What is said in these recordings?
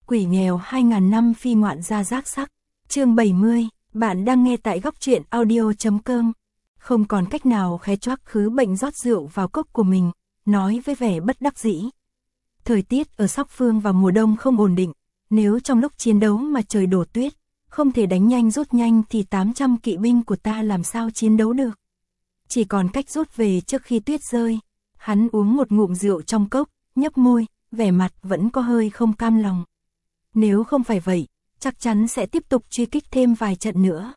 Quỷ nghèo 2000 năm phi ngoạn gia giác sắc. Chương 70, bạn đang nghe tại góc truyện audio.com. Không còn cách nào khé choác Khứ Bệnh rót rượu vào cốc của mình, nói với vẻ bất đắc dĩ. Thời tiết ở Sóc Phương vào mùa đông không ổn định, nếu trong lúc chiến đấu mà trời đổ tuyết, không thể đánh nhanh rút nhanh thì 800 kỵ binh của ta làm sao chiến đấu được. Chỉ còn cách rút về trước khi tuyết rơi. Hắn uống một ngụm rượu trong cốc, nhấp môi, vẻ mặt vẫn có hơi không cam lòng. Nếu không phải vậy, chắc chắn sẽ tiếp tục truy kích thêm vài trận nữa.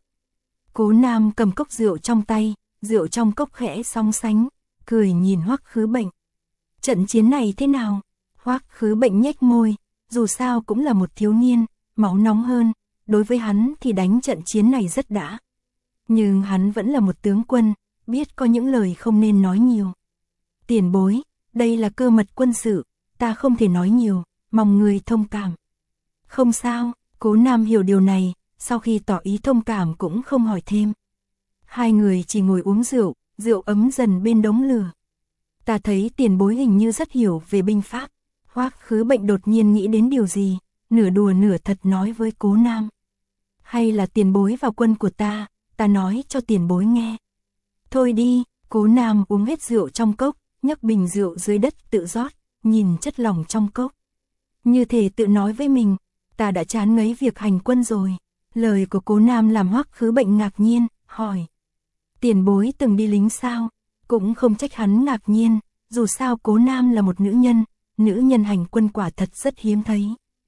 Cố Nam cầm cốc rượu trong tay, rượu trong cốc khẽ sóng sánh, cười nhìn Hoắc Khứ Bệnh. Trận chiến này thế nào? Hoắc Khứ Bệnh nhếch môi, dù sao cũng là một thiếu niên, máu nóng hơn, đối với hắn thì đánh trận chiến này rất đã. Nhưng hắn vẫn là một tướng quân, biết có những lời không nên nói nhiều. Tiền bối, đây là cơ mật quân sự, ta không thể nói nhiều, mong người thông cảm. Không sao, Cố Nam hiểu điều này, sau khi tỏ ý thông cảm cũng không hỏi thêm. Hai người chỉ ngồi uống rượu, rượu ấm dần bên đống lửa. Ta thấy tiền bối hình như rất hiểu về binh pháp. Hoắc Khứ Bệnh đột nhiên nghĩ đến điều gì, nửa đùa nửa thật nói với Cố Nam. Hay là tiền bối vào quân của ta nói cho tiền bối nghe. Thôi đi, Cố Nam uống hết rượu trong cốc, nhấc bình rượu dưới đất tự rót, nhìn chất lỏng trong cốc. Như thể tự nói với mình, ta đã chán ngấy việc hành quân rồi. Lời của Cố Nam làm Hoắc Khứ Bệnh ngạc nhiên, hỏi. Tiền bối từng đi lính sao? Cũng không trách hắn ngạc nhiên, dù sao Cố Nam là một nữ nhân hành quân quả thật rất hiếm thấy.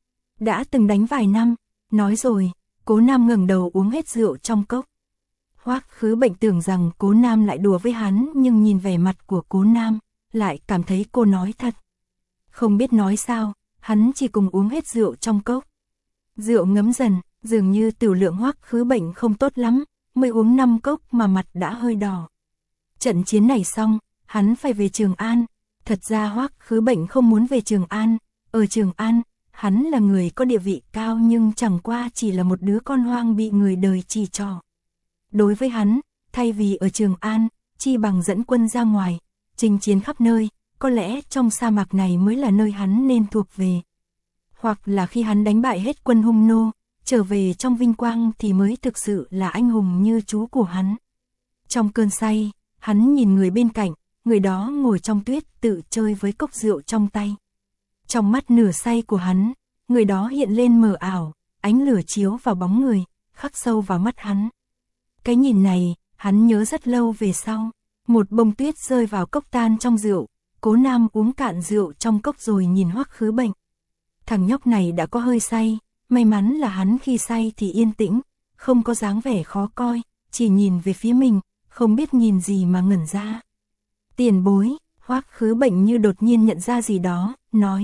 Đã từng đánh vài năm, nói rồi, Cố Nam ngẩng đầu uống hết rượu trong cốc. Hoắc Khứ Bệnh tưởng rằng Cố Nam lại đùa với hắn, nhưng nhìn vẻ mặt của Cố Nam, lại cảm thấy cô nói thật. Không biết nói sao, hắn chỉ cùng uống hết rượu trong cốc. Rượu ngấm dần, dường như tiểu lượng Hoắc Khứ Bệnh không tốt lắm, mới uống 5 cốc mà mặt đã hơi đỏ. Trận chiến này xong, hắn phải về Trường An. Thật ra Hoắc Khứ Bệnh không muốn về Trường An. Ở Trường An, hắn là người có địa vị cao nhưng chẳng qua chỉ là một đứa con hoang bị người đời chỉ trỏ. Đối với hắn, thay vì ở Trường An, chi bằng dẫn quân ra ngoài, chinh chiến khắp nơi, có lẽ trong sa mạc này mới là nơi hắn nên thuộc về. Hoặc là khi hắn đánh bại hết quân Hung Nô, trở về trong vinh quang thì mới thực sự là anh hùng như chú của hắn. Trong cơn say, hắn nhìn người bên cạnh, người đó ngồi trong tuyết tự chơi với cốc rượu trong tay. Trong mắt nửa say của hắn, người đó hiện lên mờ ảo, ánh lửa chiếu vào bóng người, khắc sâu vào mắt hắn. Cái nhìn này, hắn nhớ rất lâu về sau. Một bông tuyết rơi vào cốc tan trong rượu, Cố Nam uống cạn rượu trong cốc rồi nhìn Hoắc Khứ Bệnh. Thằng nhóc này đã có hơi say, may mắn là hắn khi say thì yên tĩnh, không có dáng vẻ khó coi, chỉ nhìn về phía mình, không biết nhìn gì mà ngẩn ra. Tiền bối, Hoắc Khứ Bệnh như đột nhiên nhận ra gì đó, nói.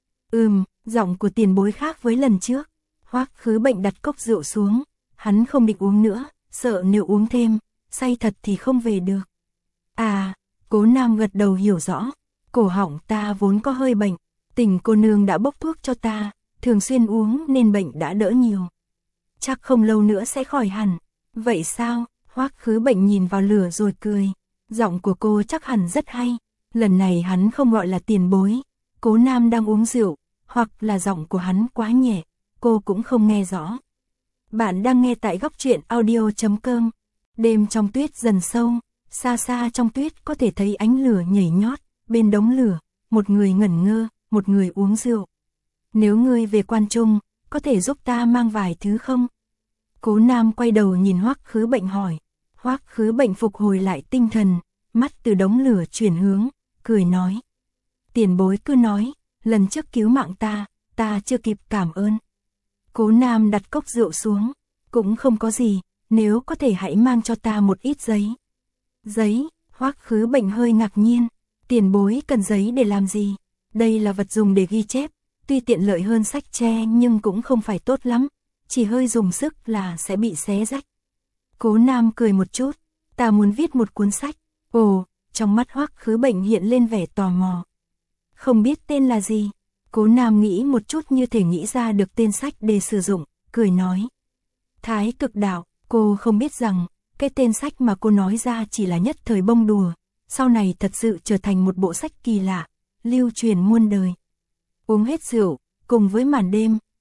Giọng của tiền bối khác với lần trước. Hoắc Khứ Bệnh đặt cốc rượu xuống, hắn không định uống nữa, sợ nếu uống thêm, say thật thì không về được. À, Cố Nam gật đầu hiểu rõ, cổ họng ta vốn có hơi bệnh, Tình cô nương đã bốc thuốc cho ta, thường xuyên uống nên bệnh đã đỡ nhiều. Chắc không lâu nữa sẽ khỏi hẳn. Vậy sao? Hoắc Khứ Bệnh nhìn vào lửa rồi cười. Giọng của cô chắc hẳn rất hay. Lần này hắn không gọi là tiền bối. Cố Nam đang uống rượu, hoặc là giọng của hắn quá nhẹ, cô cũng không nghe rõ. Bạn đang nghe tại góc truyện audio.com. Đêm trong tuyết dần sâu, xa xa trong tuyết có thể thấy ánh lửa nhảy nhót, bên đống lửa, một người ngẩn ngơ, một người uống rượu. Nếu ngươi về Quan Trung, có thể giúp ta mang vài thứ không? Cố Nam quay đầu nhìn Hoắc Khứ Bệnh hỏi. Hoắc Khứ Bệnh phục hồi lại tinh thần, mắt từ đống lửa chuyển hướng, cười nói. Tiền bối cứ nói, lần trước cứu mạng ta chưa kịp cảm ơn. Cố Nam đặt cốc rượu xuống, cũng không có gì, nếu có thể hãy mang cho ta một ít giấy. Giấy? Hoắc Khứ Bệnh hơi ngạc nhiên. Tiền bối cần giấy để làm gì? Đây là vật dùng để ghi chép, tuy tiện lợi hơn sách tre nhưng cũng không phải tốt lắm, chỉ hơi dùng sức là sẽ bị xé rách. Cố Nam cười một chút, ta muốn viết một cuốn sách. Ồ, trong mắt Hoắc Khứ Bệnh hiện lên vẻ tò mò. Không biết tên là gì? Cố Nam nghĩ một chút như thể nghĩ ra được tên sách để sử dụng, cười nói. Thái Cực Đạo. Cô không biết rằng, cái tên sách mà cô nói ra chỉ là nhất thời bông đùa, sau này thật sự trở thành một bộ sách kỳ lạ, lưu truyền muôn đời. Uống hết rượu, cùng với màn đêm,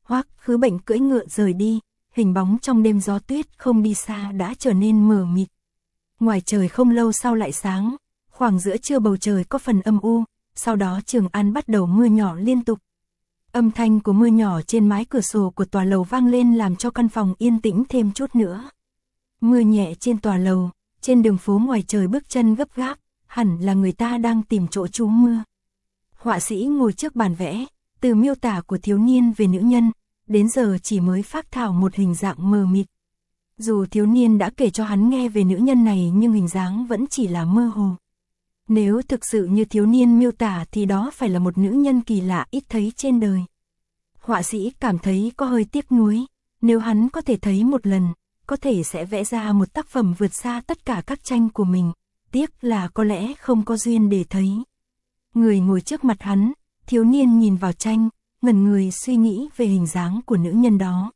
Hoắc Khứ Bệnh cưỡi ngựa rời đi, hình bóng trong đêm gió tuyết không đi xa đã trở nên mờ mịt. Ngoài trời không lâu sau lại sáng, khoảng giữa trưa bầu trời có phần âm u, sau đó Trường An bắt đầu mưa nhỏ liên tục. Âm thanh của mưa nhỏ trên mái cửa sổ của tòa lầu vang lên làm cho căn phòng yên tĩnh thêm chút nữa. Mưa nhẹ trên tòa lầu, trên đường phố ngoài trời bước chân gấp gáp, hẳn là người ta đang tìm chỗ trú mưa. Họa sĩ ngồi trước bàn vẽ, từ miêu tả của thiếu niên về nữ nhân, đến giờ chỉ mới phác thảo một hình dạng mờ mịt. Dù thiếu niên đã kể cho hắn nghe về nữ nhân này nhưng hình dáng vẫn chỉ là mơ hồ. Nếu thực sự như thiếu niên miêu tả thì đó phải là một nữ nhân kỳ lạ ít thấy trên đời. Họa sĩ cảm thấy có hơi tiếc nuối, nếu hắn có thể thấy một lần, có thể sẽ vẽ ra một tác phẩm vượt xa tất cả các tranh của mình, tiếc là có lẽ không có duyên để thấy. Người ngồi trước mặt hắn, thiếu niên nhìn vào tranh, ngẩn người suy nghĩ về hình dáng của nữ nhân đó.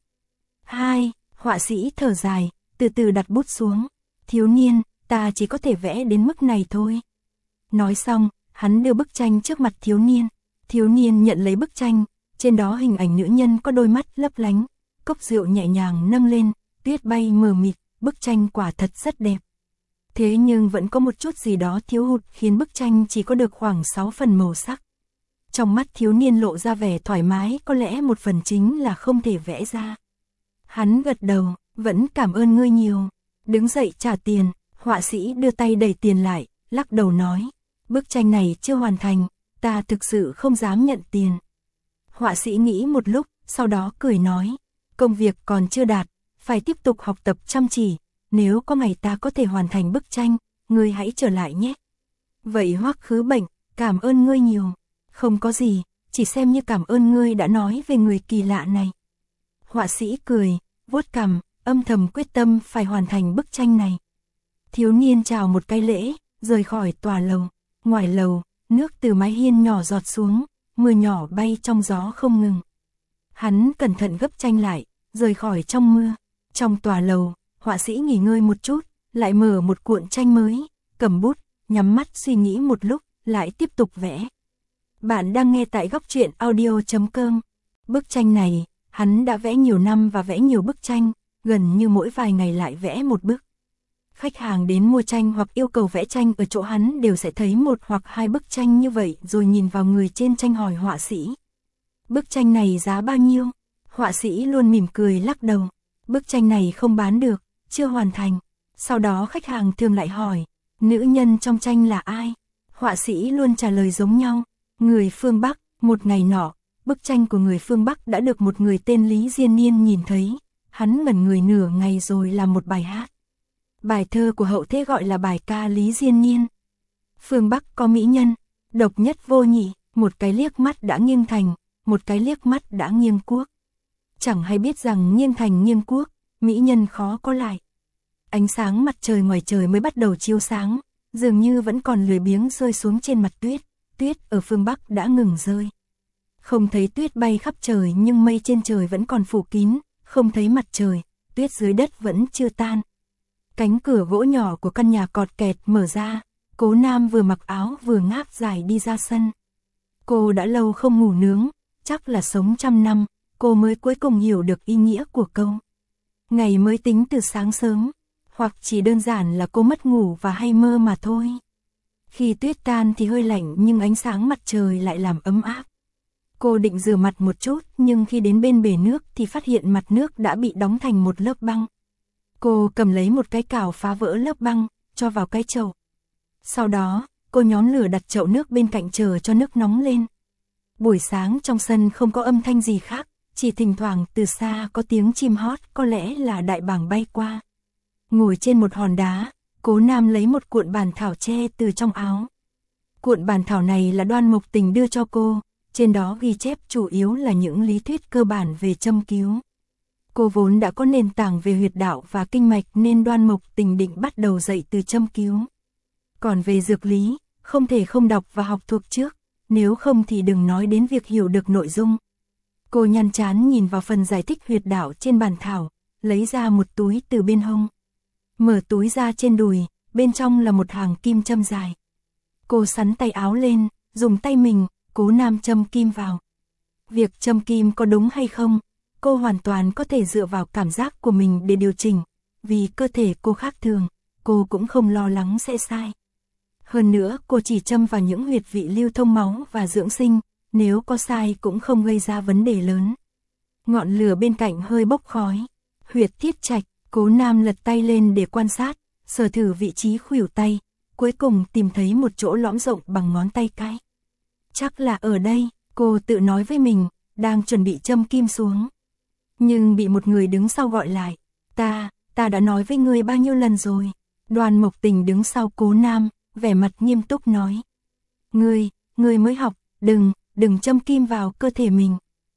Họa sĩ thở dài, từ từ đặt bút xuống. Thiếu niên, ta chỉ có thể vẽ đến mức này thôi. Nói xong, hắn đưa bức tranh trước mặt thiếu niên. Thiếu niên nhận lấy bức tranh, trên đó hình ảnh nữ nhân có đôi mắt lấp lánh, cốc rượu nhẹ nhàng nâng lên, tuyết bay mờ mịt, bức tranh quả thật rất đẹp. Thế nhưng vẫn có một chút gì đó thiếu hụt khiến bức tranh chỉ có được khoảng 6 phần màu sắc. Trong mắt thiếu niên lộ ra vẻ thoải mái, có lẽ một phần chính là không thể vẽ ra. Hắn gật đầu, vẫn cảm ơn ngươi nhiều. Đứng dậy trả tiền, họa sĩ đưa tay đẩy tiền lại, lắc đầu nói, bức tranh này chưa hoàn thành, ta thực sự không dám nhận tiền. Họa sĩ nghĩ một lúc, sau đó cười nói, công việc còn chưa đạt, phải tiếp tục học tập chăm chỉ, nếu có ngày ta có thể hoàn thành bức tranh, ngươi hãy trở lại nhé. Vậy Hoắc Khứ Bệnh, cảm ơn ngươi nhiều. Không có gì, chỉ xem như cảm ơn ngươi đã nói về người kỳ lạ này. Họa sĩ cười, vuốt cằm, âm thầm quyết tâm phải hoàn thành bức tranh này. Thiếu niên chào một cái lễ, rời khỏi tòa lầu. Ngoài lầu, nước từ mái hiên nhỏ giọt xuống, mưa nhỏ bay trong gió không ngừng. Hắn cẩn thận gấp tranh lại, rời khỏi trong mưa. Trong tòa lầu, họa sĩ nghỉ ngơi một chút, lại mở một cuộn tranh mới, cầm bút, nhắm mắt suy nghĩ một lúc, lại tiếp tục vẽ. Bạn đang nghe tại Góc Truyện Audio.com. Bức tranh này, hắn đã vẽ nhiều năm và vẽ nhiều bức tranh, gần như mỗi vài ngày lại vẽ một bức. Khách hàng đến mua tranh hoặc yêu cầu vẽ tranh ở chỗ hắn đều sẽ thấy một hoặc hai bức tranh như vậy rồi nhìn vào người trên tranh hỏi họa sĩ. Bức tranh này giá bao nhiêu? Họa sĩ luôn mỉm cười lắc đầu. Bức tranh này không bán được, chưa hoàn thành. Sau đó khách hàng thường lại hỏi, nữ nhân trong tranh là ai? Họa sĩ luôn trả lời giống nhau, người phương Bắc. Một ngày nọ, bức tranh của người phương Bắc đã được một người tên Lý Diên Niên nhìn thấy. Hắn ngẩn người nửa ngày rồi làm một bài hát. Bài thơ của hậu thế gọi là bài ca Lý Diên Niên. Phương Bắc có mỹ nhân, độc nhất vô nhị, một cái liếc mắt đã nghiêng thành, một cái liếc mắt đã nghiêng quốc. Chẳng hay biết rằng nghiêng thành nghiêng quốc, mỹ nhân khó có lại. Ánh sáng mặt trời ngoài trời mới bắt đầu chiếu sáng, dường như vẫn còn lười biếng rơi xuống trên mặt tuyết, tuyết ở phương Bắc đã ngừng rơi. Không thấy tuyết bay khắp trời nhưng mây trên trời vẫn còn phủ kín, không thấy mặt trời, tuyết dưới đất vẫn chưa tan. Cánh cửa gỗ nhỏ của căn nhà cọt kẹt mở ra, Cố Nam vừa mặc áo vừa ngáp dài đi ra sân. Cô đã lâu không ngủ nướng, chắc là sống trăm năm, cô mới cuối cùng hiểu được ý nghĩa của câu. Ngày mới tính từ sáng sớm, hoặc chỉ đơn giản là cô mất ngủ và hay mơ mà thôi. Khi tuyết tan thì hơi lạnh nhưng ánh sáng mặt trời lại làm ấm áp. Cô định rửa mặt một chút nhưng khi đến bên bể nước thì phát hiện mặt nước đã bị đóng thành một lớp băng. Cô cầm lấy một cái cào phá vỡ lớp băng, cho vào cái chậu. Sau đó, cô nhóm lửa đặt chậu nước bên cạnh chờ cho nước nóng lên. Buổi sáng trong sân không có âm thanh gì khác, chỉ thỉnh thoảng từ xa có tiếng chim hót, có lẽ là đại bàng bay qua. Ngồi trên một hòn đá, Cố Nam lấy một cuộn bản thảo tre từ trong áo. Cuộn bản thảo này là Đoan Mộc Tình đưa cho cô, trên đó ghi chép chủ yếu là những lý thuyết cơ bản về châm cứu. Cô vốn đã có nền tảng về huyệt đạo và kinh mạch nên Đoan Mộc Tình định bắt đầu dạy từ châm cứu. Còn về dược lý, không thể không đọc và học thuộc trước, nếu không thì đừng nói đến việc hiểu được nội dung. Cô nhăn chán nhìn vào phần giải thích huyệt đạo trên bản thảo, lấy ra một túi từ bên hông. Mở túi ra trên đùi, bên trong là một hàng kim châm dài. Cô xắn tay áo lên, dùng tay mình, Cố Nam châm kim vào. Việc châm kim có đúng hay không, cô hoàn toàn có thể dựa vào cảm giác của mình để điều chỉnh, vì cơ thể cô khác thường, cô cũng không lo lắng sẽ sai. Hơn nữa cô chỉ châm vào những huyệt vị lưu thông máu và dưỡng sinh, nếu có sai cũng không gây ra vấn đề lớn. Ngọn lửa bên cạnh hơi bốc khói. Huyệt Thiết Trạch, Cố Nam lật tay lên để quan sát, sờ thử vị trí khuỷu tay, cuối cùng tìm thấy một chỗ lõm rộng bằng ngón tay cái. Chắc là ở đây, cô tự nói với mình, đang chuẩn bị châm kim xuống. Nhưng bị một người đứng sau gọi lại. Ta đã nói với ngươi bao nhiêu lần rồi. Đoàn Mộc Tình đứng sau Cố Nam, vẻ mặt nghiêm túc nói. Ngươi mới học, đừng châm kim vào cơ thể mình.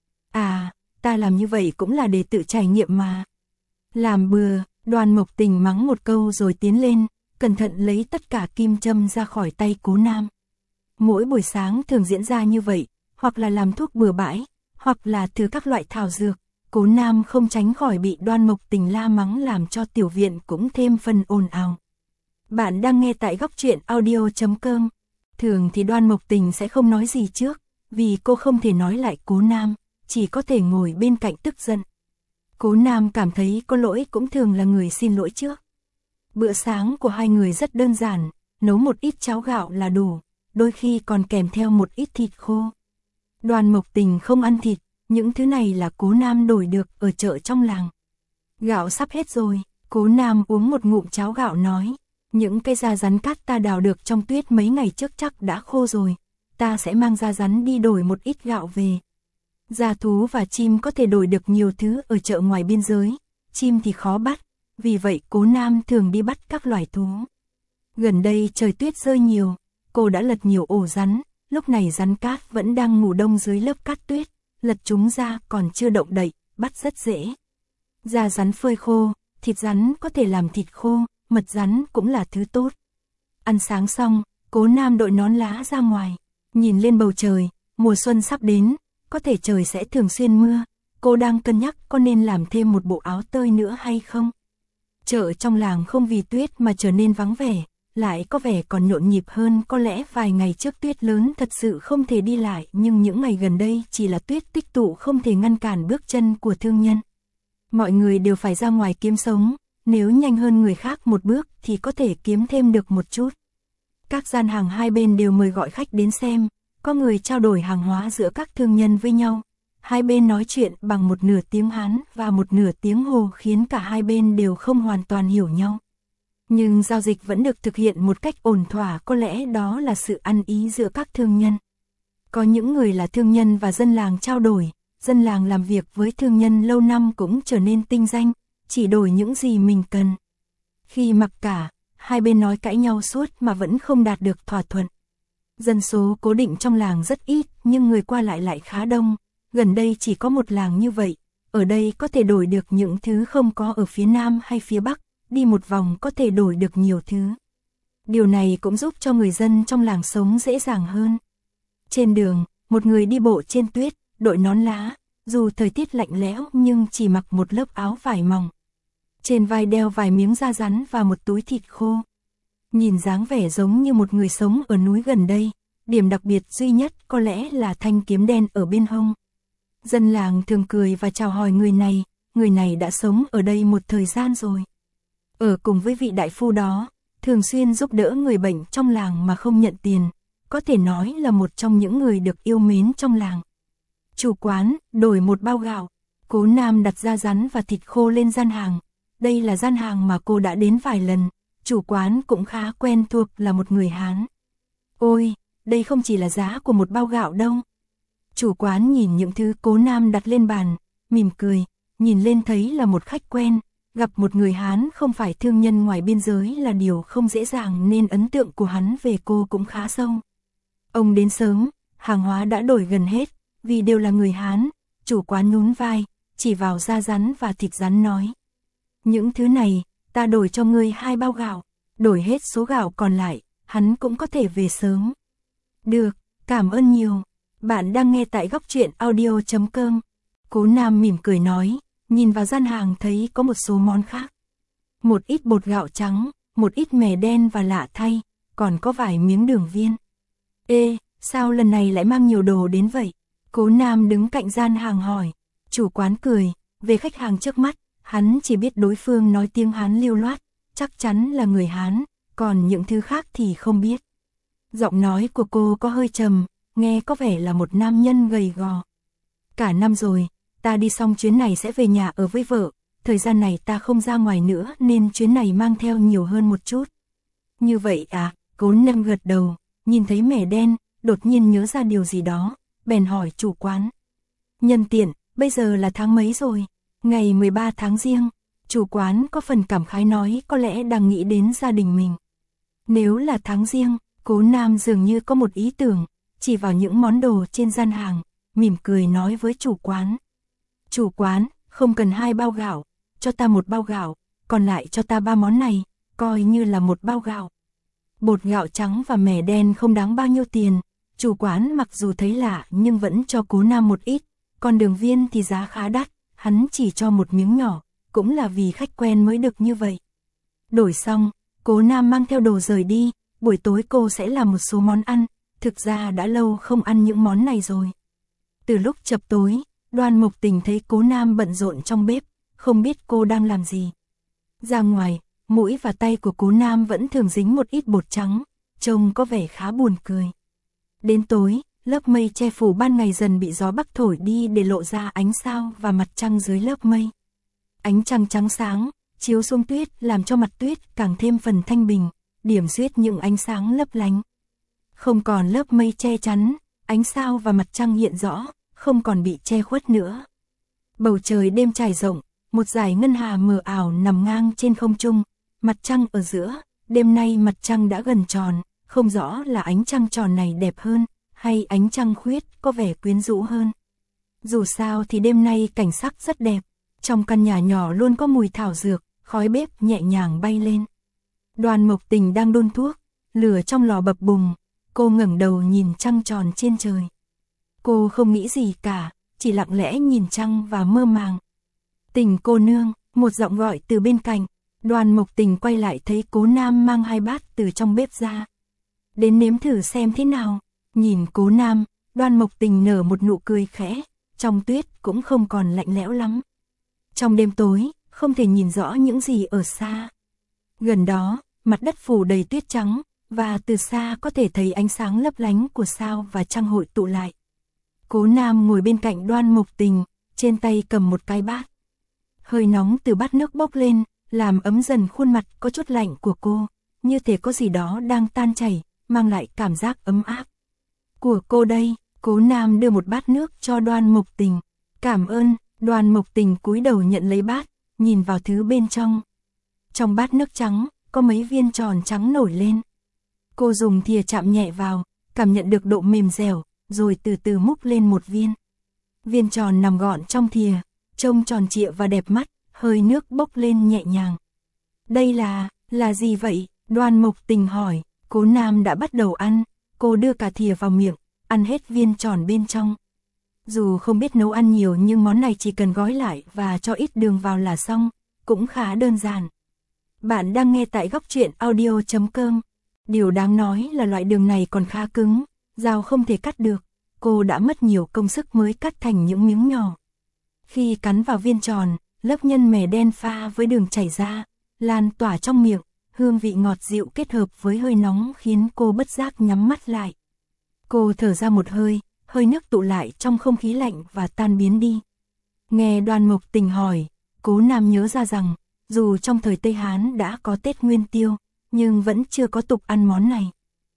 À, ta làm như vậy cũng là để tự trải nghiệm mà. Làm bừa, Đoàn Mộc Tình mắng một câu rồi tiến lên, cẩn thận lấy tất cả kim châm ra khỏi tay Cố Nam. Mỗi buổi sáng thường diễn ra như vậy, hoặc là làm thuốc bừa bãi, hoặc là thử các loại thảo dược. Cố Nam không tránh khỏi bị Đoàn Mộc Tình la mắng làm cho tiểu viện cũng thêm phần ồn ào. Bạn đang nghe tại Góc Truyện Audio.com. Thường thì Đoàn Mộc Tình sẽ không nói gì trước, vì cô không thể nói lại Cố Nam, chỉ có thể ngồi bên cạnh tức giận. Cố Nam cảm thấy có lỗi cũng thường là người xin lỗi trước. Bữa sáng của hai người rất đơn giản, nấu một ít cháo gạo là đủ, đôi khi còn kèm theo một ít thịt khô. Đoàn Mộc Tình không ăn thịt, những thứ này là Cố Nam đổi được ở chợ trong làng. Gạo sắp hết rồi, Cố Nam uống một ngụm cháo gạo nói, những cây da rắn cát ta đào được trong tuyết mấy ngày trước chắc đã khô rồi, ta sẽ mang da rắn đi đổi một ít gạo về. Da thú và chim có thể đổi được nhiều thứ ở chợ ngoài biên giới, chim thì khó bắt, vì vậy Cố Nam thường đi bắt các loài thú. Gần đây trời tuyết rơi nhiều, cô đã lật nhiều ổ rắn, lúc này rắn cát vẫn đang ngủ đông dưới lớp cát tuyết, lật chúng ra còn chưa động đậy, bắt rất dễ. Da rắn phơi khô, thịt rắn có thể làm thịt khô, mật rắn cũng là thứ tốt. Ăn sáng xong, Cố Nam đội nón lá ra ngoài, nhìn lên bầu trời, mùa xuân sắp đến, có thể trời sẽ thường xuyên mưa, cô đang cân nhắc có nên làm thêm một bộ áo tơi nữa hay không. Chợ trong làng không vì tuyết mà trở nên vắng vẻ, lại có vẻ còn nhộn nhịp hơn, có lẽ vài ngày trước tuyết lớn thật sự không thể đi lại, nhưng những ngày gần đây chỉ là tuyết tích tụ không thể ngăn cản bước chân của thương nhân. Mọi người đều phải ra ngoài kiếm sống, nếu nhanh hơn người khác một bước thì có thể kiếm thêm được một chút. Các gian hàng hai bên đều mời gọi khách đến xem, có người trao đổi hàng hóa giữa các thương nhân với nhau. Hai bên nói chuyện bằng một nửa tiếng Hán và một nửa tiếng Hồ khiến cả hai bên đều không hoàn toàn hiểu nhau. Nhưng giao dịch vẫn được thực hiện một cách ổn thỏa, có lẽ đó là sự ăn ý giữa các thương nhân. Có những người là thương nhân và dân làng trao đổi, dân làng làm việc với thương nhân lâu năm cũng trở nên tinh danh, chỉ đổi những gì mình cần. Khi mặc cả, hai bên nói cãi nhau suốt mà vẫn không đạt được thỏa thuận. Dân số cố định trong làng rất ít, nhưng người qua lại khá đông. Gần đây chỉ có một làng như vậy, ở đây có thể đổi được những thứ không có ở phía Nam hay phía Bắc, đi một vòng có thể đổi được nhiều thứ. Điều này cũng giúp cho người dân trong làng sống dễ dàng hơn. Trên đường, một người đi bộ trên tuyết, đội nón lá, dù thời tiết lạnh lẽo nhưng chỉ mặc một lớp áo vải mỏng. Trên vai đeo vài miếng da rắn và một túi thịt khô. Nhìn dáng vẻ giống như một người sống ở núi gần đây, điểm đặc biệt duy nhất có lẽ là thanh kiếm đen ở bên hông. Dân làng thường cười và chào hỏi người này đã sống ở đây một thời gian rồi. Ở cùng với vị đại phu đó, thường xuyên giúp đỡ người bệnh trong làng mà không nhận tiền, có thể nói là một trong những người được yêu mến trong làng. Chủ quán, đổi một bao gạo. Cố Nam đặt da rắn và thịt khô lên gian hàng. Đây là gian hàng mà cô đã đến vài lần, chủ quán cũng khá quen thuộc, là một người Hán. Ôi, đây không chỉ là giá của một bao gạo đâu. Chủ quán nhìn những thứ Cố Nam đặt lên bàn, mỉm cười, nhìn lên thấy là một khách quen, gặp một người Hán không phải thương nhân ngoài biên giới là điều không dễ dàng nên ấn tượng của hắn về cô cũng khá sâu. Ông đến sớm, hàng hóa đã đổi gần hết, vì đều là người Hán, chủ quán nhún vai, chỉ vào da rắn và thịt rắn nói. Những thứ này, ta đổi cho ngươi 2 bao gạo, đổi hết số gạo còn lại, hắn cũng có thể về sớm. Được, cảm ơn nhiều. Bạn đang nghe tại Góc Truyện Audio.com. Cố Nam mỉm cười nói, nhìn vào gian hàng thấy có một số món khác. Một ít bột gạo trắng, một ít mè đen và lạ thay, còn có vài miếng đường viên. Ê, sao lần này lại mang nhiều đồ đến vậy? Cố Nam đứng cạnh gian hàng hỏi. Chủ quán cười, về khách hàng trước mắt, hắn chỉ biết đối phương nói tiếng Hán lưu loát, chắc chắn là người Hán, còn những thứ khác thì không biết. Giọng nói của cô có hơi trầm, nghe có vẻ là một nam nhân gầy gò. Cả năm rồi, ta đi xong chuyến này sẽ về nhà ở với vợ, thời gian này ta không ra ngoài nữa nên chuyến này mang theo nhiều hơn một chút. Như vậy à, Cố Nam gật đầu, nhìn thấy mẻ đen, đột nhiên nhớ ra điều gì đó, bèn hỏi chủ quán. Nhân tiện, bây giờ là tháng mấy rồi? Ngày 13 tháng Giêng, chủ quán có phần cảm khái nói có lẽ đang nghĩ đến gia đình mình. Nếu là tháng Giêng, Cố Nam dường như có một ý tưởng, chỉ vào những món đồ trên gian hàng, mỉm cười nói với chủ quán. Chủ quán, không cần 2 bao gạo, cho ta 1 bao gạo, còn lại cho ta 3 món này, coi như là 1 bao gạo. Bột gạo trắng và mẻ đen không đáng bao nhiêu tiền, chủ quán mặc dù thấy lạ nhưng vẫn cho Cố Nam một ít, còn đường viên thì giá khá đắt, hắn chỉ cho một miếng nhỏ, cũng là vì khách quen mới được như vậy. Đổi xong, Cố Nam mang theo đồ rời đi, buổi tối cô sẽ làm một số món ăn, thực ra đã lâu không ăn những món này rồi. Từ lúc chập tối, Đoan Mộc Tình thấy Cố Nam bận rộn trong bếp, không biết cô đang làm gì. Ra ngoài, mũi và tay của Cố Nam vẫn thường dính một ít bột trắng, trông có vẻ khá buồn cười. Đến tối, lớp mây che phủ ban ngày dần bị gió bắc thổi đi để lộ ra ánh sao và mặt trăng dưới lớp mây. Ánh trăng trắng sáng, chiếu xuống tuyết làm cho mặt tuyết càng thêm phần thanh bình, điểm xuyết những ánh sáng lấp lánh. Không còn lớp mây che chắn, ánh sao và mặt trăng hiện rõ, không còn bị che khuất nữa. Bầu trời đêm trải rộng, một dải ngân hà mờ ảo nằm ngang trên không trung, mặt trăng ở giữa, đêm nay mặt trăng đã gần tròn, không rõ là ánh trăng tròn này đẹp hơn, hay ánh trăng khuyết có vẻ quyến rũ hơn. Dù sao thì đêm nay cảnh sắc rất đẹp, trong căn nhà nhỏ luôn có mùi thảo dược, khói bếp nhẹ nhàng bay lên. Đoan Mộc Tình đang đun thuốc, lửa trong lò bập bùng, cô ngẩng đầu nhìn trăng tròn trên trời. Cô không nghĩ gì cả, chỉ lặng lẽ nhìn trăng và mơ màng. Tình cô nương, một giọng gọi từ bên cạnh, Đoan Mộc Tình quay lại thấy Cố Nam mang 2 bát từ trong bếp ra. Đến nếm thử xem thế nào. Nhìn Cố Nam, Đoan Mộc Tình nở một nụ cười khẽ, trong tuyết cũng không còn lạnh lẽo lắm. Trong đêm tối, không thể nhìn rõ những gì ở xa. Gần đó, mặt đất phủ đầy tuyết trắng, và từ xa có thể thấy ánh sáng lấp lánh của sao và trăng hội tụ lại. Cố Nam ngồi bên cạnh Đoan Mộc Tình, trên tay cầm một cái bát. Hơi nóng từ bát nước bốc lên, làm ấm dần khuôn mặt có chút lạnh của cô, như thể có gì đó đang tan chảy, mang lại cảm giác ấm áp. Của cô đây, Cố Nam đưa một bát nước cho Đoan Mộc Tình. Cảm ơn, Đoan Mộc Tình cúi đầu nhận lấy bát, nhìn vào thứ bên trong. Trong bát nước trắng, có mấy viên tròn trắng nổi lên. Cô dùng thìa chạm nhẹ vào, cảm nhận được độ mềm dẻo, rồi từ từ múc lên một viên. Viên tròn nằm gọn trong thìa, trông tròn trịa và đẹp mắt, hơi nước bốc lên nhẹ nhàng. Đây là gì vậy? Đoan Mộc Tình hỏi. Cố Nam đã bắt đầu ăn, cô đưa cả thìa vào miệng, ăn hết viên tròn bên trong. Dù không biết nấu ăn nhiều nhưng món này chỉ cần gói lại và cho ít đường vào là xong, cũng khá đơn giản. Bạn đang nghe tại Góc Truyện Audio.com. Điều đáng nói là loại đường này còn khá cứng, dao không thể cắt được, cô đã mất nhiều công sức mới cắt thành những miếng nhỏ. Khi cắn vào viên tròn, lớp nhân mè đen pha với đường chảy ra, lan tỏa trong miệng, hương vị ngọt dịu kết hợp với hơi nóng khiến cô bất giác nhắm mắt lại. Cô thở ra một hơi, hơi nước tụ lại trong không khí lạnh và tan biến đi. Nghe Đoan Mộc Tình hỏi, Cố Nam nhớ ra rằng, dù trong thời Tây Hán đã có Tết Nguyên Tiêu, nhưng vẫn chưa có tục ăn món này.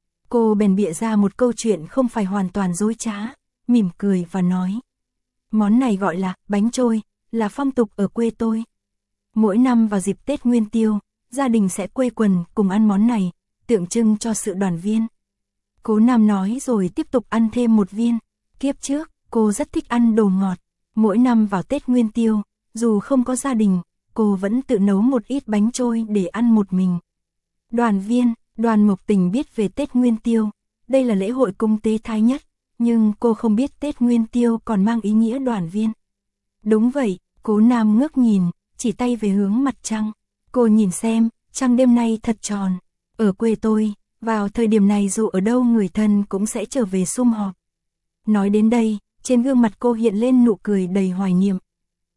Cô bèn bịa ra một câu chuyện không phải hoàn toàn dối trá, mỉm cười và nói. Món này gọi là bánh trôi, là phong tục ở quê tôi. Mỗi năm vào dịp Tết Nguyên Tiêu, gia đình sẽ quây quần cùng ăn món này, tượng trưng cho sự đoàn viên. Cố Nam nói rồi tiếp tục ăn thêm một viên. Kiếp trước, cô rất thích ăn đồ ngọt. Mỗi năm vào Tết Nguyên Tiêu, dù không có gia đình, cô vẫn tự nấu một ít bánh trôi để ăn một mình. Đoàn viên, Đoan Mộc Tình biết về Tết Nguyên Tiêu. Đây là lễ hội cung tế thái nhất, nhưng cô không biết Tết Nguyên Tiêu còn mang ý nghĩa đoàn viên. Đúng vậy, Cố Nam ngước nhìn, chỉ tay về hướng mặt trăng. Cô nhìn xem, trăng đêm nay thật tròn. Ở quê tôi, vào thời điểm này dù ở đâu người thân cũng sẽ trở về sum họp. Nói đến đây, trên gương mặt cô hiện lên nụ cười đầy hoài niệm,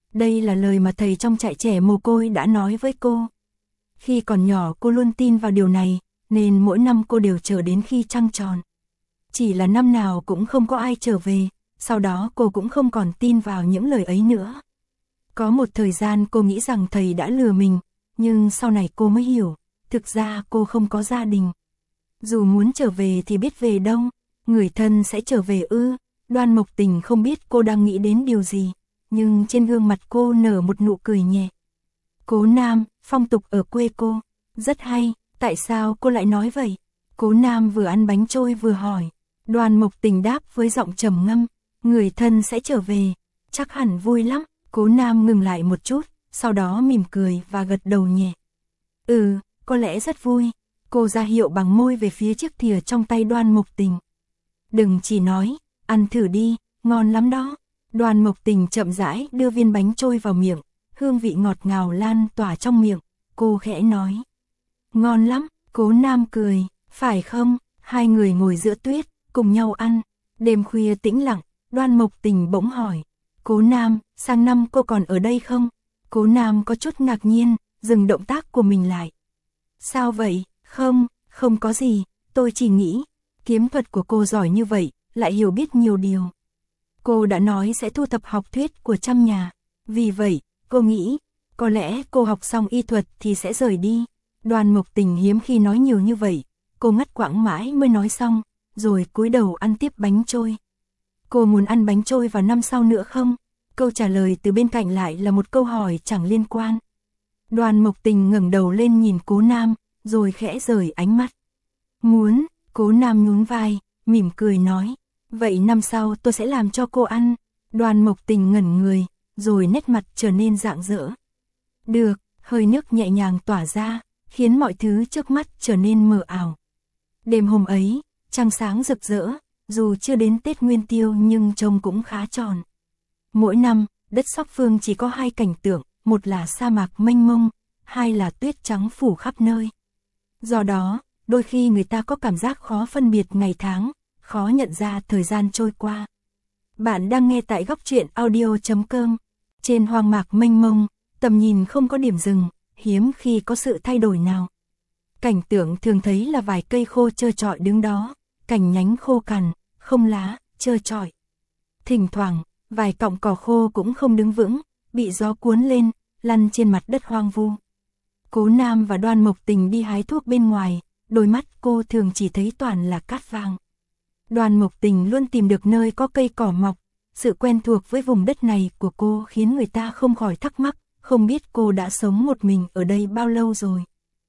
Đây là lời mà thầy trong trại trẻ mồ côi đã nói với cô. Khi còn nhỏ cô luôn tin vào điều này, nên mỗi năm cô đều chờ đến khi trăng tròn. Chỉ là năm nào cũng không có ai trở về, sau đó cô cũng không còn tin vào những lời ấy nữa. Có một thời gian cô nghĩ rằng thầy đã lừa mình, nhưng sau này cô mới hiểu, thực ra cô không có gia đình. Dù muốn trở về thì biết về đâu, người thân sẽ trở về ư? Đoan Mộc Tình không biết cô đang nghĩ đến điều gì, nhưng trên gương mặt cô nở một nụ cười nhẹ. Cố Nam, phong tục ở quê cô, rất hay, tại sao cô lại nói vậy? Cố Nam vừa ăn bánh trôi vừa hỏi. Đoan Mộc Tình đáp với giọng trầm ngâm, người thân sẽ trở về, chắc hẳn vui lắm. Cố Nam ngừng lại một chút, sau đó mỉm cười và gật đầu nhẹ. Có lẽ rất vui. Cô ra hiệu bằng môi về phía chiếc thìa trong tay Đoan Mộc Tình. Đừng chỉ nói, ăn thử đi, ngon lắm đó. Đoan Mộc Tình chậm rãi đưa viên bánh trôi vào miệng, hương vị ngọt ngào lan tỏa trong miệng, cô khẽ nói. Ngon lắm, Cố Nam cười, phải không? Hai người ngồi giữa tuyết, cùng nhau ăn. Đêm khuya tĩnh lặng, Đoan Mộc Tình bỗng hỏi. Cố Nam, sang năm cô còn ở đây không? Cố Nam có chút ngạc nhiên, dừng động tác của mình lại. Sao vậy? Không có gì, tôi chỉ nghĩ, kiếm thuật của cô giỏi như vậy, lại hiểu biết nhiều điều. Cô đã nói sẽ thu thập học thuyết của trăm nhà, vì vậy, cô nghĩ, có lẽ cô học xong y thuật thì sẽ rời đi. Đoan Mộc Tình hiếm khi nói nhiều như vậy, cô ngắt quãng mãi mới nói xong, rồi cúi đầu ăn tiếp bánh trôi. Cô muốn ăn bánh trôi vào năm sau nữa không? Câu trả lời từ bên cạnh lại là một câu hỏi chẳng liên quan. Đoan Mộc Tình ngẩng đầu lên nhìn Cố Nam, rồi khẽ rời ánh mắt. Muốn, Cố Nam nhún vai, mỉm cười nói. Vậy năm sau tôi sẽ làm cho cô ăn. Đoan Mộc Tình ngẩn người, rồi nét mặt trở nên rạng rỡ. Được, hơi nước nhẹ nhàng tỏa ra, khiến mọi thứ trước mắt trở nên mờ ảo. Đêm hôm ấy, trăng sáng rực rỡ, dù chưa đến Tết Nguyên Tiêu nhưng trông cũng khá tròn. Mỗi năm, đất Sóc Phương chỉ có hai cảnh tượng, một là sa mạc mênh mông, hai là tuyết trắng phủ khắp nơi. Do đó, đôi khi người ta có cảm giác khó phân biệt ngày tháng, khó nhận ra thời gian trôi qua. Bạn đang nghe tại Góc Truyện Audio.com. Trên hoang mạc mênh mông, tầm nhìn không có điểm dừng, hiếm khi có sự thay đổi nào. Cảnh tượng thường thấy là vài cây khô trơ trọi đứng đó, cành nhánh khô cằn, không lá, trơ trọi. Thỉnh thoảng, vài cọng cỏ khô cũng không đứng vững, bị gió cuốn lên, lăn trên mặt đất hoang vu. Cố Nam và Đoan Mộc Tình đi hái thuốc bên ngoài, đôi mắt cô thường chỉ thấy toàn là cát vàng. Đoan Mộc Tình luôn tìm được nơi có cây cỏ mọc, sự quen thuộc với vùng đất này của cô khiến người ta không khỏi thắc mắc, không biết cô đã sống một mình ở đây bao lâu rồi.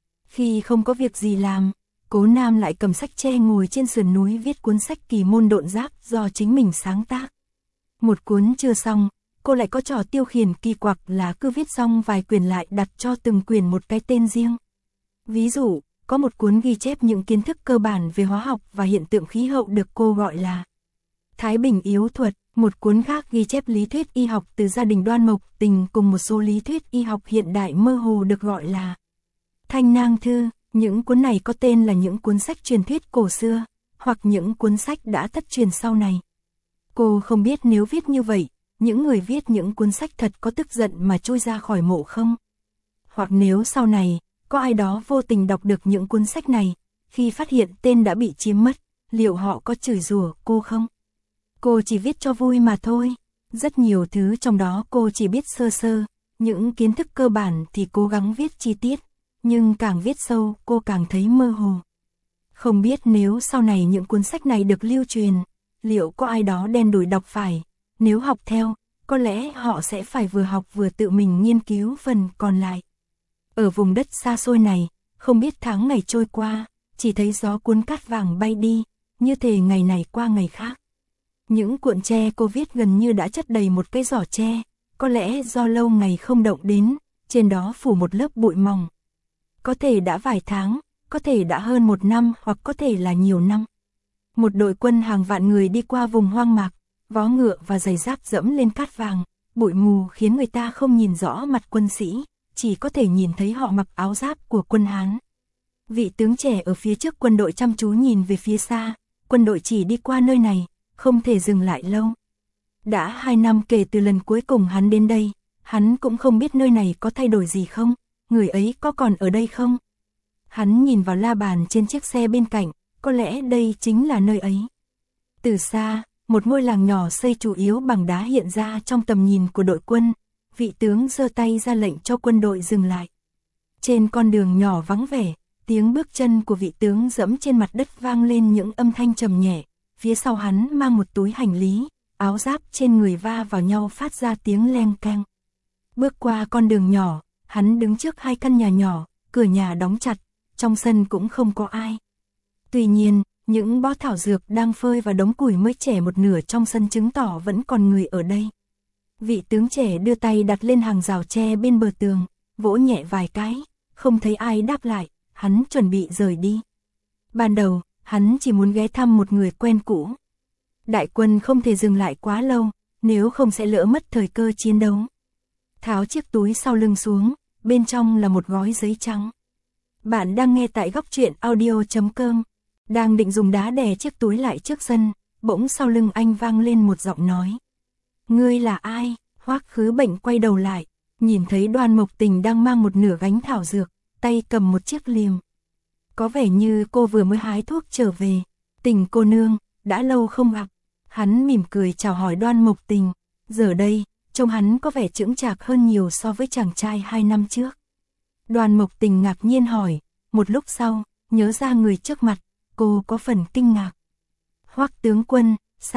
Khi không có việc gì làm, Cố Nam lại cầm sách tre ngồi trên sườn núi viết cuốn sách Kỳ môn độn giáp do chính mình sáng tác. Một cuốn chưa xong, cô lại có trò tiêu khiển kỳ quặc là cứ viết xong vài quyển lại đặt cho từng quyển một cái tên riêng. Ví dụ, có một cuốn ghi chép những kiến thức cơ bản về hóa học và hiện tượng khí hậu được cô gọi là Thái Bình Yếu Thuật, một cuốn khác ghi chép lý thuyết y học từ gia đình Đoan Mộc Tình cùng một số lý thuyết y học hiện đại mơ hồ được gọi là Thanh Nang Thư. Những cuốn này có tên là những cuốn sách truyền thuyết cổ xưa, hoặc những cuốn sách đã thất truyền sau này. Cô không biết nếu viết như vậy, những người viết những cuốn sách thật có tức giận mà trôi ra khỏi mộ không? Hoặc nếu sau này, có ai đó vô tình đọc được những cuốn sách này, khi phát hiện tên đã bị chiếm mất, liệu họ có chửi rủa cô không? Cô chỉ viết cho vui mà thôi. Rất nhiều thứ trong đó cô chỉ biết sơ sơ, những kiến thức cơ bản thì cố gắng viết chi tiết, nhưng càng viết sâu cô càng thấy mơ hồ. Không biết nếu sau này những cuốn sách này được lưu truyền, liệu có ai đó đen đủi đọc phải, nếu học theo, có lẽ họ sẽ phải vừa học vừa tự mình nghiên cứu phần còn lại. Ở vùng đất xa xôi này, không biết tháng ngày trôi qua, chỉ thấy gió cuốn cát vàng bay đi, như thể ngày này qua ngày khác. Những cuộn tre cô viết gần như đã chất đầy một cái giỏ tre, có lẽ do lâu ngày không động đến, trên đó phủ một lớp bụi mỏng. Có thể đã vài tháng, có thể đã hơn một năm hoặc có thể là nhiều năm. Một đội quân hàng vạn người đi qua vùng hoang mạc, vó ngựa và giày giáp dẫm lên cát vàng, bụi mù khiến người ta không nhìn rõ mặt quân sĩ, chỉ có thể nhìn thấy họ mặc áo giáp của quân Hán. Vị tướng trẻ ở phía trước quân đội chăm chú nhìn về phía xa, quân đội chỉ đi qua nơi này, không thể dừng lại lâu. Đã 2 năm kể từ lần cuối cùng hắn đến đây, Hắn cũng không biết nơi này có thay đổi gì không, người ấy có còn ở đây không. Hắn nhìn vào la bàn trên chiếc xe bên cạnh, có lẽ đây chính là nơi ấy. Từ xa, một ngôi làng nhỏ xây chủ yếu bằng đá hiện ra trong tầm nhìn của đội quân, vị tướng giơ tay ra lệnh cho quân đội dừng lại. Trên con đường nhỏ vắng vẻ, tiếng bước chân của vị tướng dẫm trên mặt đất vang lên những âm thanh trầm nhẹ, phía sau hắn mang một túi hành lý, áo giáp trên người va vào nhau phát ra tiếng leng keng. Bước qua con đường nhỏ, hắn đứng trước hai căn nhà nhỏ, cửa nhà đóng chặt, trong sân cũng không có ai. Tuy nhiên, những bó thảo dược đang phơi và đống củi mới trẻ một nửa trong sân chứng tỏ vẫn còn người ở đây. Vị tướng trẻ đưa tay đặt lên hàng rào tre bên bờ tường, vỗ nhẹ vài cái, không thấy ai đáp lại, hắn chuẩn bị rời đi. Ban đầu, hắn chỉ muốn ghé thăm một người quen cũ. Đại quân không thể dừng lại quá lâu, nếu không sẽ lỡ mất thời cơ chiến đấu. Tháo chiếc túi sau lưng xuống, bên trong là một gói giấy trắng. Bạn đang nghe tại góc truyện audio.com. Đang định dùng đá đè chiếc túi lại trước sân, bỗng sau lưng anh vang lên một giọng nói. Ngươi là ai? Hoắc Khứ Bệnh quay đầu lại, nhìn thấy Đoan Mộc Tình đang mang một nửa gánh thảo dược, tay cầm một chiếc liềm. Có vẻ như cô vừa mới hái thuốc trở về. Tình cô nương, đã lâu không gặp. Hắn mỉm cười chào hỏi Đoan Mộc Tình. Giờ đây, trông hắn có vẻ chững chạc hơn nhiều so với chàng trai 2 năm trước. Đoan Mộc Tình ngạc nhiên hỏi, một lúc sau, nhớ ra người trước mặt, cô có phần kinh ngạc. Hoắc tướng quân,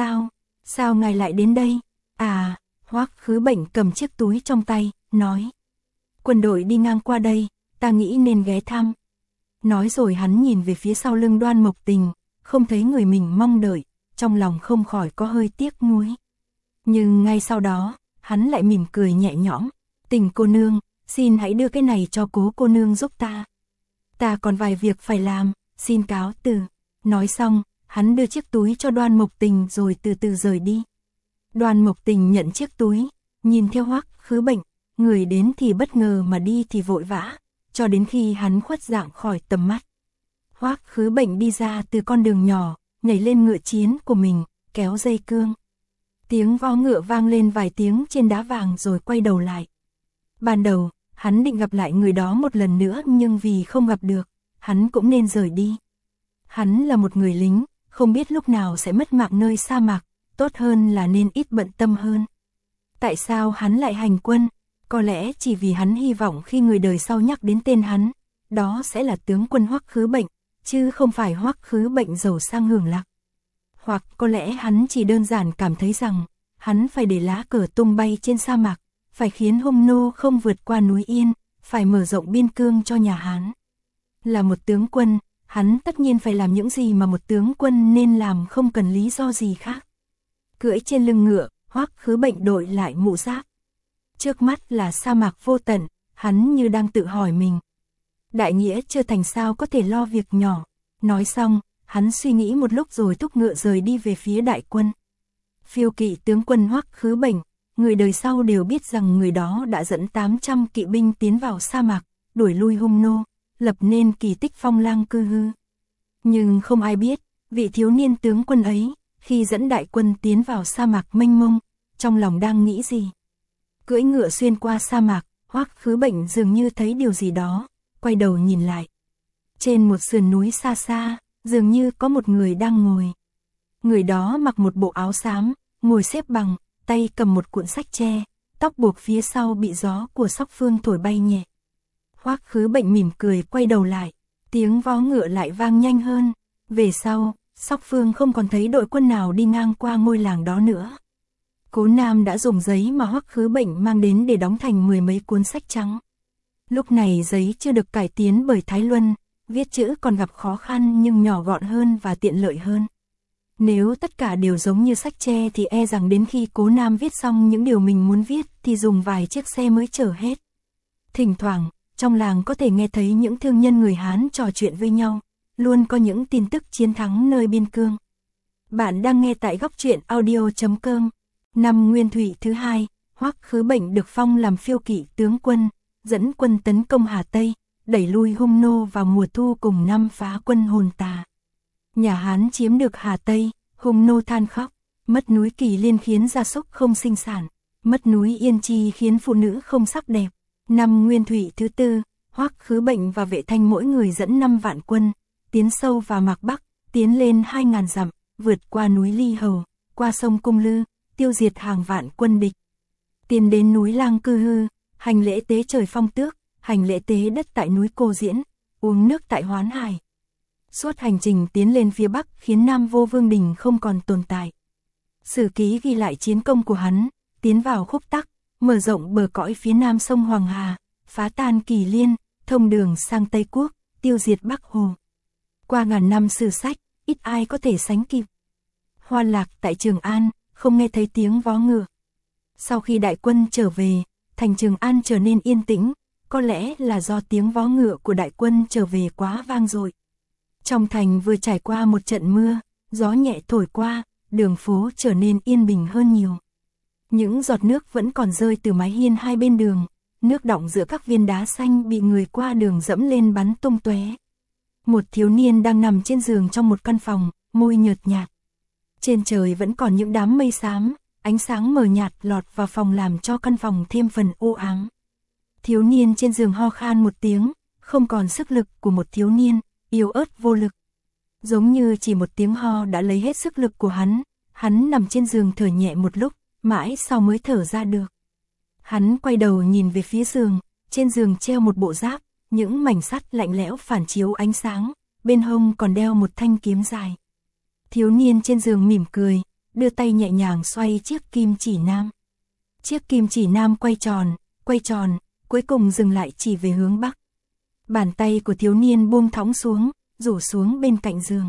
sao ngài lại đến đây? À, Hoắc Khứ Bệnh cầm chiếc túi trong tay, nói. Quân đội đi ngang qua đây, ta nghĩ nên ghé thăm. Nói rồi hắn nhìn về phía sau lưng Đoan Mộc Tình, không thấy người mình mong đợi, trong lòng không khỏi có hơi tiếc nuối. Nhưng ngay sau đó, hắn lại mỉm cười nhẹ nhõm. Tình cô nương, xin hãy đưa cái này cho Cố cô nương giúp ta. Ta còn vài việc phải làm, xin cáo từ. Nói xong, hắn đưa chiếc túi cho Đoan Mộc Tình rồi từ từ rời đi. Đoan Mộc Tình nhận chiếc túi, nhìn theo Hoắc Khứ Bệnh, người đến thì bất ngờ mà đi thì vội vã, cho đến khi hắn khuất dạng khỏi tầm mắt. Hoắc Khứ Bệnh đi ra từ con đường nhỏ, nhảy lên ngựa chiến của mình, kéo dây cương. Tiếng vó ngựa vang lên vài tiếng trên đá vàng rồi quay đầu lại. Ban đầu, hắn định gặp lại người đó một lần nữa nhưng vì không gặp được, hắn cũng nên rời đi. Hắn là một người lính, không biết lúc nào sẽ mất mạng nơi sa mạc, tốt hơn là nên ít bận tâm hơn. Tại sao hắn lại hành quân? Có lẽ chỉ vì hắn hy vọng khi người đời sau nhắc đến tên hắn, đó sẽ là tướng quân Hoắc Khứ Bệnh, chứ không phải Hoắc Khứ Bệnh giàu sang hưởng lạc. Hoặc có lẽ hắn chỉ đơn giản cảm thấy rằng, hắn phải để lá cờ tung bay trên sa mạc, phải khiến Hung Nô không vượt qua núi Yên, phải mở rộng biên cương cho nhà Hán. Là một tướng quân, hắn tất nhiên phải làm những gì mà một tướng quân nên làm không cần lý do gì khác. Cưỡi trên lưng ngựa, Hoắc Khứ Bệnh đội lại mũ giáp. Trước mắt là sa mạc vô tận, hắn như đang tự hỏi mình. Đại nghĩa chưa thành sao có thể lo việc nhỏ. Nói xong, hắn suy nghĩ một lúc rồi thúc ngựa rời đi về phía đại quân. Phiêu kỵ tướng quân Hoắc Khứ Bệnh, người đời sau đều biết rằng người đó đã dẫn 800 kỵ binh tiến vào sa mạc, đuổi lui Hung Nô, lập nên kỳ tích phong lang cư hư. Nhưng không ai biết, vị thiếu niên tướng quân ấy, khi dẫn đại quân tiến vào sa mạc mênh mông, trong lòng đang nghĩ gì. Cưỡi ngựa xuyên qua sa mạc, Hoắc Khứ Bệnh dường như thấy điều gì đó, quay đầu nhìn lại. Trên một sườn núi xa xa, dường như có một người đang ngồi. Người đó mặc một bộ áo xám, ngồi xếp bằng, tay cầm một cuộn sách tre, tóc buộc phía sau bị gió của Sóc Phương thổi bay nhẹ. Hoắc Khứ Bệnh mỉm cười quay đầu lại, tiếng vó ngựa lại vang nhanh hơn. Về sau, Sóc Phương không còn thấy đội quân nào đi ngang qua ngôi làng đó nữa. Cố Nam đã dùng giấy mà Hoắc Khứ Bệnh mang đến để đóng thành 10 mấy cuốn sách trắng. Lúc này giấy chưa được cải tiến bởi Thái Luân, viết chữ còn gặp khó khăn nhưng nhỏ gọn hơn và tiện lợi hơn. Nếu tất cả đều giống như sách tre thì e rằng đến khi Cố Nam viết xong những điều mình muốn viết thì dùng vài chiếc xe mới chở hết. Thỉnh thoảng, trong làng có thể nghe thấy những thương nhân người Hán trò chuyện với nhau, luôn có những tin tức chiến thắng nơi biên cương. Bạn đang nghe tại góc truyện audio.com. Năm Nguyên Thủy thứ 2, Hoắc Khứ Bệnh được phong làm phiêu kỵ tướng quân, dẫn quân tấn công Hà Tây, đẩy lui Hung Nô vào mùa thu cùng năm phá quân Hồn Tà. Nhà Hán chiếm được Hà Tây, Hung Nô than khóc, mất núi Kỳ Liên khiến gia súc không sinh sản, Mất núi Yên Chi khiến phụ nữ không sắc đẹp. Năm Nguyên Thủy thứ tư, Hoắc Khứ Bệnh và Vệ Thanh mỗi người dẫn 5 vạn quân, tiến sâu vào Mạc Bắc, tiến lên 2.000 dặm, vượt qua núi Ly Hầu, qua sông Cung Lư, tiêu diệt hàng vạn quân địch. Tiến đến núi Lang Cư Hư, hành lễ tế trời Phong Tước, hành lễ tế đất tại núi Cô Diễn, uống nước tại Hoán Hải. Suốt hành trình tiến lên phía Bắc khiến Nam Vô Vương Đình không còn tồn tại. Sử ký ghi lại chiến công của hắn, tiến vào Khúc Tắc, mở rộng bờ cõi phía nam sông Hoàng Hà, phá tan Kỳ Liên, thông đường sang Tây Quốc, tiêu diệt Bắc Hồ. Qua ngàn năm sử sách, ít ai có thể sánh kịp. Hoa Lạc tại Trường An, không nghe thấy tiếng vó ngựa. Sau khi đại quân trở về, thành Trường An trở nên yên tĩnh, có lẽ là do tiếng vó ngựa của đại quân trở về quá vang dội. Trong thành vừa trải qua một trận mưa, gió nhẹ thổi qua, đường phố trở nên yên bình hơn nhiều. Những giọt nước vẫn còn rơi từ mái hiên hai bên đường, nước đọng giữa các viên đá xanh bị người qua đường dẫm lên bắn tung tóe. Một thiếu niên đang nằm trên giường trong một căn phòng, môi nhợt nhạt. Trên trời vẫn còn những đám mây xám, ánh sáng mờ nhạt lọt vào phòng làm cho căn phòng thêm phần u ám. Thiếu niên trên giường ho khan một tiếng, không còn sức lực của một thiếu niên, yếu ớt vô lực. Giống như chỉ một tiếng ho đã lấy hết sức lực của hắn nằm trên giường thở nhẹ một lúc, mãi sau mới thở ra được. Hắn quay đầu nhìn về phía giường, trên giường treo một bộ giáp, những mảnh sắt lạnh lẽo phản chiếu ánh sáng, bên hông còn đeo một thanh kiếm dài. Thiếu niên trên giường mỉm cười, đưa tay nhẹ nhàng xoay chiếc kim chỉ nam. Chiếc kim chỉ nam quay tròn, cuối cùng dừng lại chỉ về hướng Bắc. Bàn tay của thiếu niên buông thõng xuống, rủ xuống bên cạnh giường.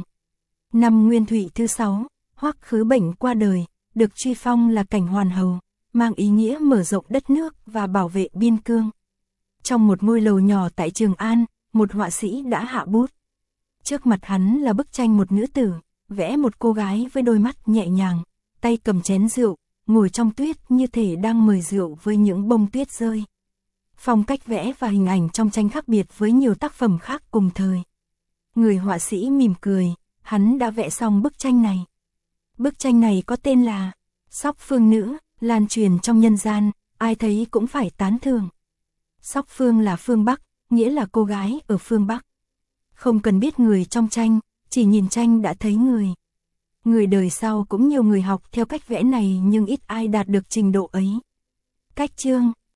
Năm Nguyên Thủy thứ 6, Hoắc Khứ Bệnh qua đời, được truy phong là cảnh hoàn hầu, mang ý nghĩa mở rộng đất nước và bảo vệ biên cương. Trong một ngôi lầu nhỏ tại Trường An, một họa sĩ đã hạ bút. Trước mặt hắn là bức tranh một nữ tử, vẽ một cô gái với đôi mắt nhẹ nhàng, tay cầm chén rượu, ngồi trong tuyết như thể đang mời rượu với những bông tuyết rơi. Phong cách vẽ và hình ảnh trong tranh khác biệt với nhiều tác phẩm khác cùng thời. Người họa sĩ mỉm cười, hắn đã vẽ xong bức tranh này. Bức tranh này có tên là Sóc Phương Nữ, lan truyền trong nhân gian, ai thấy cũng phải tán thưởng. Sóc Phương là phương Bắc, nghĩa là cô gái ở phương Bắc. Không cần biết người trong tranh, chỉ nhìn tranh đã thấy người. Người đời sau cũng nhiều người học theo cách vẽ này nhưng ít ai đạt được trình độ ấy. Cách chương